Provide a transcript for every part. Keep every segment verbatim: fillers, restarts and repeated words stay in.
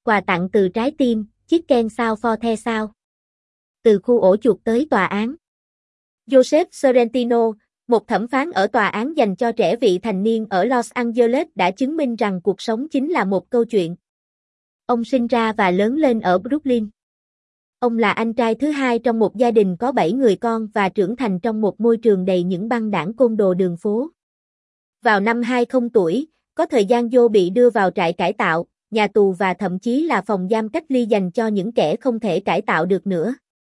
Quà tặng từ trái tim, Chicken sao for the sao. Từ khu ổ chuột tới tòa án. Joseph Sorrentino, một thẩm phán ở tòa án dành cho trẻ vị thành niên ở Los Angeles đã chứng minh rằng cuộc sống chính là một câu chuyện. Ông sinh ra và lớn lên ở Brooklyn. Ông là anh trai thứ hai trong một gia đình có bảy người con và trưởng thành trong một môi trường đầy những băng đảng côn đồ đường phố. Vào năm hai mươi tuổi, có thời gian Joe bị đưa vào trại cải tạo, nhà tù và thậm chí là phòng giam cách ly dành cho những kẻ không thể cải tạo được nữa.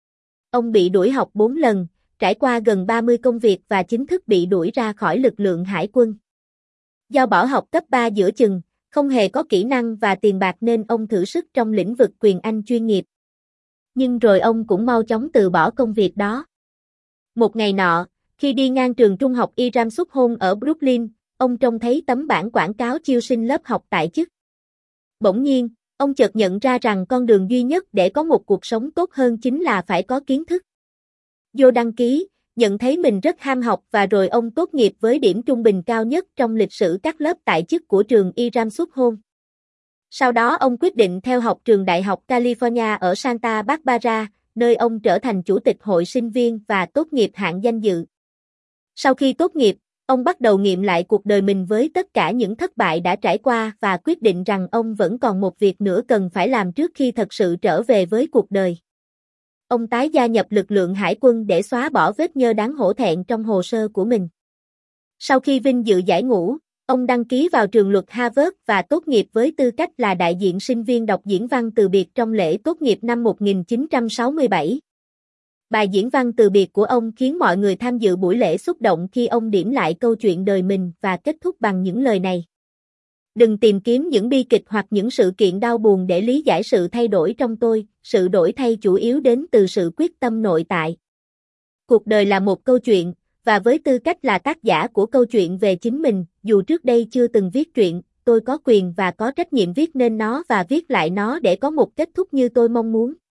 Ông bị đuổi học bốn lần, trải qua gần ba mươi công việc và chính thức bị đuổi ra khỏi lực lượng hải quân. Do bỏ học cấp ba giữa chừng, không hề có kỹ năng và tiền bạc nên ông thử sức trong lĩnh vực quyền Anh chuyên nghiệp. Nhưng rồi ông cũng mau chóng từ bỏ công việc đó. Một ngày nọ, khi đi ngang trường trung học Hiram Sukholm ở Brooklyn, ông trông thấy tấm bảng quảng cáo chiêu sinh lớp học tại chức. Bỗng nhiên, ông chợt nhận ra rằng con đường duy nhất để có một cuộc sống tốt hơn chính là phải có kiến thức. Joe đăng ký, nhận thấy mình rất ham học và rồi ông tốt nghiệp với điểm trung bình cao nhất trong lịch sử các lớp tại chức của trường Hiram Sukholm. Sau đó ông quyết định theo học trường Đại học California ở Santa Barbara, nơi ông trở thành chủ tịch hội sinh viên và tốt nghiệp hạng danh dự. Sau khi tốt nghiệp, ông bắt đầu nghiệm lại cuộc đời mình với tất cả những thất bại đã trải qua và quyết định rằng ông vẫn còn một việc nữa cần phải làm trước khi thật sự trở về với cuộc đời. Ông tái gia nhập lực lượng hải quân để xóa bỏ vết nhơ đáng hổ thẹn trong hồ sơ của mình. Sau khi vinh dự giải ngũ, ông đăng ký vào trường luật Harvard và tốt nghiệp với tư cách là đại diện sinh viên đọc diễn văn từ biệt trong lễ tốt nghiệp năm một nghìn chín trăm sáu mươi bảy. Bài diễn văn từ biệt của ông khiến mọi người tham dự buổi lễ xúc động khi ông điểm lại câu chuyện đời mình và kết thúc bằng những lời này. Đừng tìm kiếm những bi kịch hoặc những sự kiện đau buồn để lý giải sự thay đổi trong tôi, sự đổi thay chủ yếu đến từ sự quyết tâm nội tại. Cuộc đời là một câu chuyện, và với tư cách là tác giả của câu chuyện về chính mình, dù trước đây chưa từng viết truyện, tôi có quyền và có trách nhiệm viết nên nó và viết lại nó để có một kết thúc như tôi mong muốn.